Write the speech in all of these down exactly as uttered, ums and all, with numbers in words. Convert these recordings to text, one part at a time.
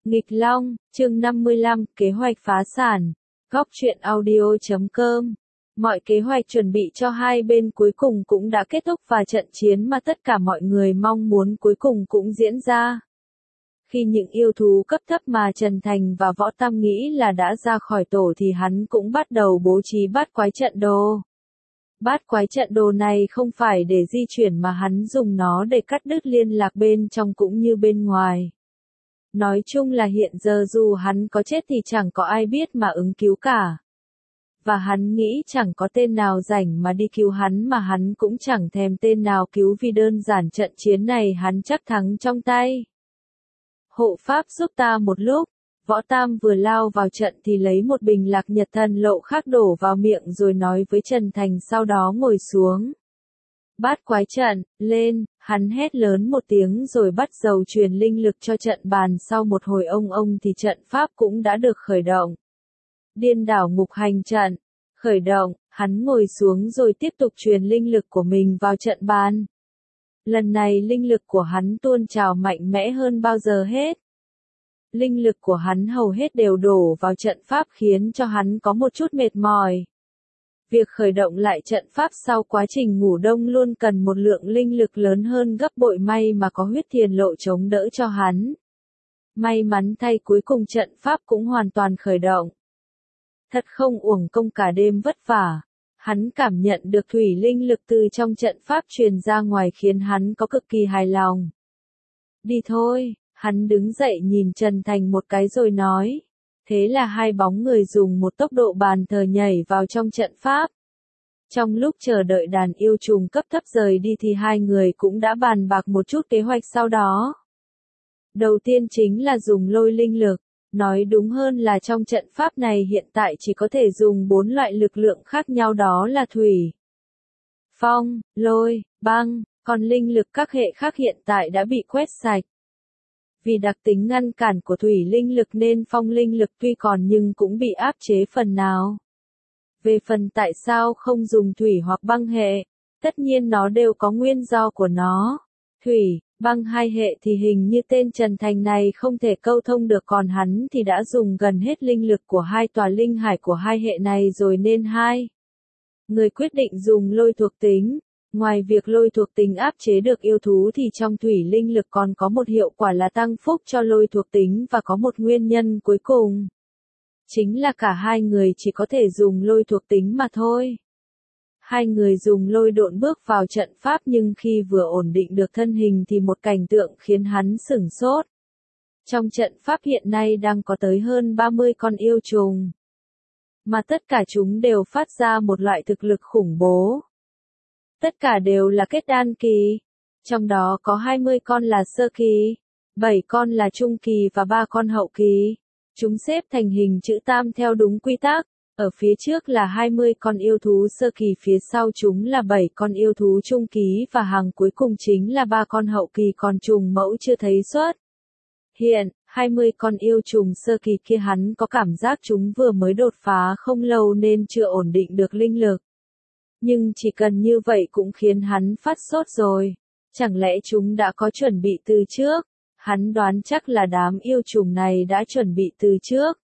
Nghịch Long, chương năm mươi lăm, kế hoạch phá sản. Góc truyện audio chấm com. Mọi kế hoạch chuẩn bị cho hai bên cuối cùng cũng đã kết thúc và trận chiến mà tất cả mọi người mong muốn cuối cùng cũng diễn ra. Khi những yêu thú cấp thấp mà Trần Thành và Võ Tam nghĩ là đã ra khỏi tổ thì hắn cũng bắt đầu bố trí bát quái trận đồ. Bát quái trận đồ này không phải để di chuyển mà hắn dùng nó để cắt đứt liên lạc bên trong cũng như bên ngoài. Nói chung là hiện giờ dù hắn có chết thì chẳng có ai biết mà ứng cứu cả. Và hắn nghĩ chẳng có tên nào rảnh mà đi cứu hắn mà hắn cũng chẳng thèm tên nào cứu vì đơn giản trận chiến này hắn chắc thắng trong tay. Hộ pháp giúp ta một lúc. Võ Tam vừa lao vào trận thì lấy một bình lạc nhật thần lộ khác đổ vào miệng rồi nói với Trần Thành sau đó ngồi xuống. Bát quái trận, lên, hắn hét lớn một tiếng rồi bắt đầu truyền linh lực cho trận bàn sau một hồi ông ông thì trận pháp cũng đã được khởi động. Điên đảo ngục hành trận, khởi động, hắn ngồi xuống rồi tiếp tục truyền linh lực của mình vào trận bàn. Lần này linh lực của hắn tuôn trào mạnh mẽ hơn bao giờ hết. Linh lực của hắn hầu hết đều đổ vào trận pháp khiến cho hắn có một chút mệt mỏi. Việc khởi động lại trận pháp sau quá trình ngủ đông luôn cần một lượng linh lực lớn hơn gấp bội, may mà có huyết thiền lộ chống đỡ cho hắn. May mắn thay cuối cùng trận pháp cũng hoàn toàn khởi động. Thật không uổng công cả đêm vất vả. Hắn cảm nhận được thủy linh lực từ trong trận pháp truyền ra ngoài khiến hắn có cực kỳ hài lòng. Đi thôi, hắn đứng dậy nhìn Trần Thành một cái rồi nói. Thế là hai bóng người dùng một tốc độ bàn thờ nhảy vào trong trận pháp. Trong lúc chờ đợi đàn yêu trùng cấp thấp rời đi thì hai người cũng đã bàn bạc một chút kế hoạch sau đó. Đầu tiên chính là dùng lôi linh lực. Nói đúng hơn là trong trận pháp này hiện tại chỉ có thể dùng bốn loại lực lượng khác nhau, đó là thủy, phong, lôi, băng, còn linh lực các hệ khác hiện tại đã bị quét sạch. Vì đặc tính ngăn cản của thủy linh lực nên phong linh lực tuy còn nhưng cũng bị áp chế phần nào. Về phần tại sao không dùng thủy hoặc băng hệ, tất nhiên nó đều có nguyên do của nó. Thủy, băng hai hệ thì hình như tên Trần Thành này không thể câu thông được, còn hắn thì đã dùng gần hết linh lực của hai tòa linh hải của hai hệ này rồi nên hai người quyết định dùng lôi thuộc tính. Ngoài việc lôi thuộc tính áp chế được yêu thú thì trong thủy linh lực còn có một hiệu quả là tăng phúc cho lôi thuộc tính và có một nguyên nhân cuối cùng. Chính là cả hai người chỉ có thể dùng lôi thuộc tính mà thôi. Hai người dùng lôi độn bước vào trận pháp nhưng khi vừa ổn định được thân hình thì một cảnh tượng khiến hắn sửng sốt. Trong trận pháp hiện nay đang có tới hơn ba mươi con yêu trùng. Mà tất cả chúng đều phát ra một loại thực lực khủng bố. Tất cả đều là kết đan kỳ. Trong đó có hai mươi con là sơ kỳ, bảy con là trung kỳ và ba con hậu kỳ. Chúng xếp thành hình chữ tam theo đúng quy tắc. Ở phía trước là hai mươi con yêu thú sơ kỳ, phía sau chúng là bảy con yêu thú trung kỳ và hàng cuối cùng chính là ba con hậu kỳ còn trùng mẫu chưa thấy xuất hiện. hai mươi con yêu trùng sơ kỳ kia hắn có cảm giác chúng vừa mới đột phá không lâu nên chưa ổn định được linh lực. Nhưng chỉ cần như vậy cũng khiến hắn phát sốt rồi. Chẳng lẽ chúng đã có chuẩn bị từ trước? Hắn đoán chắc là đám yêu trùng này đã chuẩn bị từ trước.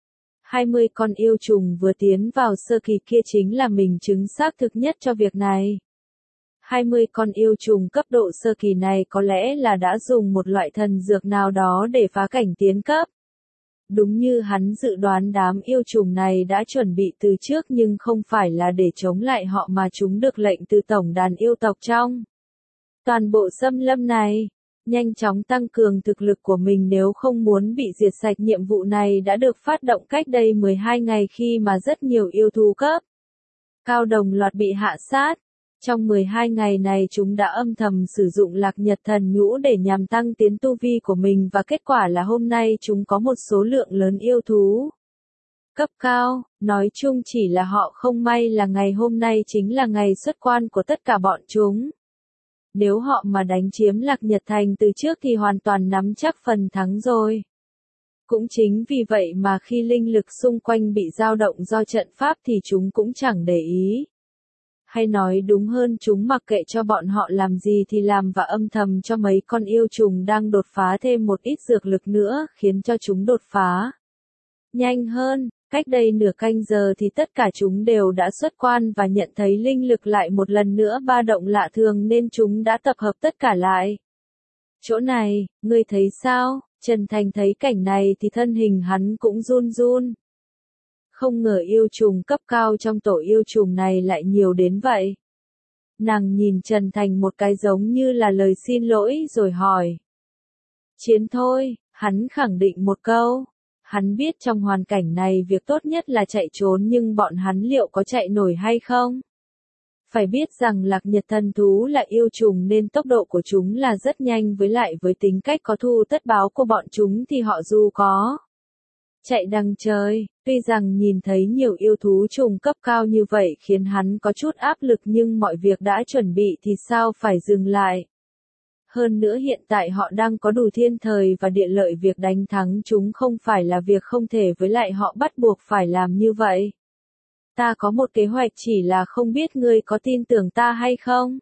hai mươi con yêu trùng vừa tiến vào sơ kỳ kia chính là mình chứng xác thực nhất cho việc này. hai mươi con yêu trùng cấp độ sơ kỳ này có lẽ là đã dùng một loại thần dược nào đó để phá cảnh tiến cấp. Đúng như hắn dự đoán, đám yêu trùng này đã chuẩn bị từ trước nhưng không phải là để chống lại họ mà chúng được lệnh từ tổng đàn yêu tộc trong toàn bộ xâm lâm này. Nhanh chóng tăng cường thực lực của mình nếu không muốn bị diệt sạch. Nhiệm vụ này đã được phát động cách đây mười hai ngày khi mà rất nhiều yêu thú cấp cao đồng loạt bị hạ sát. Trong mười hai ngày này chúng đã âm thầm sử dụng lạc nhật thần nhũ để nhằm tăng tiến tu vi của mình và kết quả là hôm nay chúng có một số lượng lớn yêu thú cấp cao. Nói chung chỉ là họ không may là ngày hôm nay chính là ngày xuất quan của tất cả bọn chúng. Nếu họ mà đánh chiếm Lạc Nhật Thành từ trước thì hoàn toàn nắm chắc phần thắng rồi. Cũng chính vì vậy mà khi linh lực xung quanh bị dao động do trận pháp thì chúng cũng chẳng để ý. Hay nói đúng hơn chúng mặc kệ cho bọn họ làm gì thì làm và âm thầm cho mấy con yêu trùng đang đột phá thêm một ít dược lực nữa, khiến cho chúng đột phá nhanh hơn. Cách đây nửa canh giờ thì tất cả chúng đều đã xuất quan và nhận thấy linh lực lại một lần nữa ba động lạ thường nên chúng đã tập hợp tất cả lại. Chỗ này, ngươi thấy sao? Trần Thành thấy cảnh này thì thân hình hắn cũng run run. Không ngờ yêu trùng cấp cao trong tổ yêu trùng này lại nhiều đến vậy. Nàng nhìn Trần Thành một cái giống như là lời xin lỗi rồi hỏi. Chiến thôi, hắn khẳng định một câu. Hắn biết trong hoàn cảnh này việc tốt nhất là chạy trốn nhưng bọn hắn liệu có chạy nổi hay không? Phải biết rằng lạc nhật thần thú là yêu trùng nên tốc độ của chúng là rất nhanh, với lại với tính cách có thù tất báo của bọn chúng thì họ dù có chạy đằng trời, tuy rằng nhìn thấy nhiều yêu thú trùng cấp cao như vậy khiến hắn có chút áp lực nhưng mọi việc đã chuẩn bị thì sao phải dừng lại. Hơn nữa hiện tại họ đang có đủ thiên thời và địa lợi, việc đánh thắng chúng không phải là việc không thể, với lại họ bắt buộc phải làm như vậy. Ta có một kế hoạch, chỉ là không biết ngươi có tin tưởng ta hay không?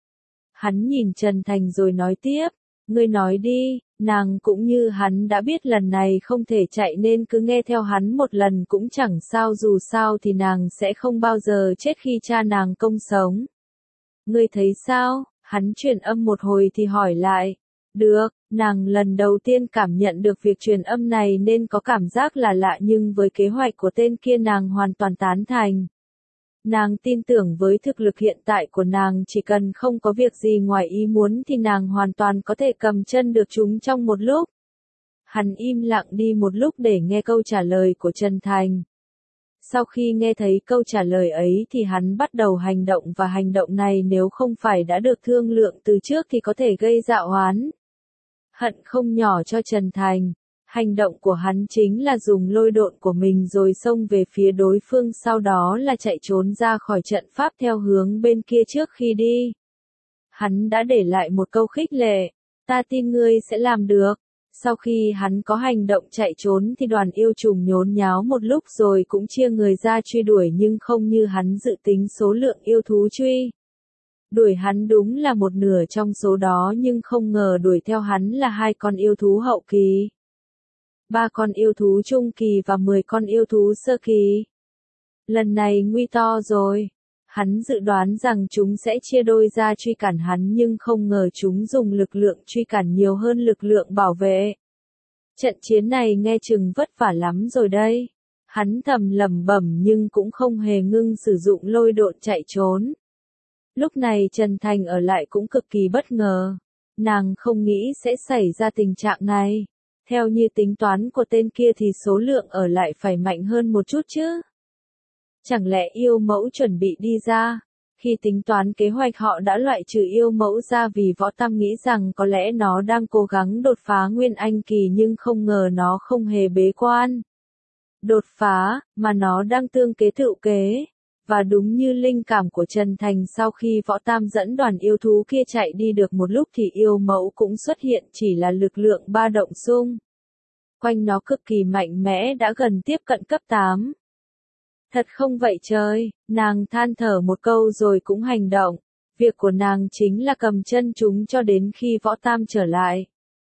Hắn nhìn Trần Thành rồi nói tiếp, ngươi nói đi. Nàng cũng như hắn đã biết lần này không thể chạy nên cứ nghe theo hắn một lần cũng chẳng sao, dù sao thì nàng sẽ không bao giờ chết khi cha nàng công sống. Ngươi thấy sao? Hắn truyền âm một hồi thì hỏi lại. Được, nàng lần đầu tiên cảm nhận được việc truyền âm này nên có cảm giác là lạ, nhưng với kế hoạch của tên kia nàng hoàn toàn tán thành. Nàng tin tưởng với thực lực hiện tại của nàng, chỉ cần không có việc gì ngoài ý muốn thì nàng hoàn toàn có thể cầm chân được chúng trong một lúc. Hắn im lặng đi một lúc để nghe câu trả lời của Trần Thành. Sau khi nghe thấy câu trả lời ấy thì hắn bắt đầu hành động, và hành động này nếu không phải đã được thương lượng từ trước thì có thể gây dạ oán hận không nhỏ cho Trần Thành. Hành động của hắn chính là dùng lôi độn của mình rồi xông về phía đối phương, sau đó là chạy trốn ra khỏi trận pháp theo hướng bên kia trước khi đi. Hắn đã để lại một câu khích lệ, ta tin ngươi sẽ làm được. Sau khi hắn có hành động chạy trốn thì đoàn yêu trùng nhốn nháo một lúc rồi cũng chia người ra truy đuổi, nhưng không như hắn dự tính số lượng yêu thú truy đuổi hắn đúng là một nửa trong số đó, nhưng không ngờ đuổi theo hắn là hai con yêu thú hậu kỳ, ba con yêu thú trung kỳ và mười con yêu thú sơ kỳ. Lần này nguy to rồi. Hắn dự đoán rằng chúng sẽ chia đôi ra truy cản hắn, nhưng không ngờ chúng dùng lực lượng truy cản nhiều hơn lực lượng bảo vệ. Trận chiến này nghe chừng vất vả lắm rồi đây. Hắn thầm lẩm bẩm nhưng cũng không hề ngưng sử dụng lôi độn chạy trốn. Lúc này Trần Thành ở lại cũng cực kỳ bất ngờ. Nàng không nghĩ sẽ xảy ra tình trạng này. Theo như tính toán của tên kia thì số lượng ở lại phải mạnh hơn một chút chứ. Chẳng lẽ yêu mẫu chuẩn bị đi ra? Khi tính toán kế hoạch họ đã loại trừ yêu mẫu ra vì Võ Tam nghĩ rằng có lẽ nó đang cố gắng đột phá Nguyên Anh kỳ, nhưng không ngờ nó không hề bế quan đột phá, mà nó đang tương kế tựu kế. Và đúng như linh cảm của Trần Thành, sau khi Võ Tam dẫn đoàn yêu thú kia chạy đi được một lúc thì yêu mẫu cũng xuất hiện, chỉ là lực lượng ba động xung quanh nó cực kỳ mạnh mẽ, đã gần tiếp cận cấp tám. Thật không vậy trời, nàng than thở một câu rồi cũng hành động. Việc của nàng chính là cầm chân chúng cho đến khi Võ Tam trở lại.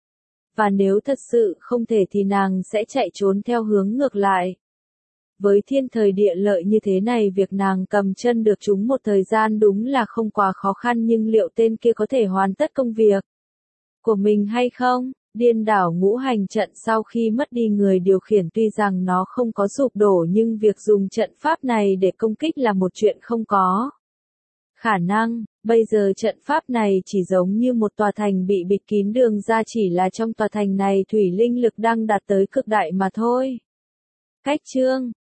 Và nếu thật sự không thể thì nàng sẽ chạy trốn theo hướng ngược lại. Với thiên thời địa lợi như thế này, việc nàng cầm chân được chúng một thời gian đúng là không quá khó khăn, nhưng liệu tên kia có thể hoàn tất công việc của mình hay không? Điên đảo ngũ hành trận sau khi mất đi người điều khiển, tuy rằng nó không có sụp đổ nhưng việc dùng trận pháp này để công kích là một chuyện không có khả năng. Bây giờ trận pháp này chỉ giống như một tòa thành bị bịt kín đường ra, chỉ là trong tòa thành này thủy linh lực đang đạt tới cực đại mà thôi. Cách chương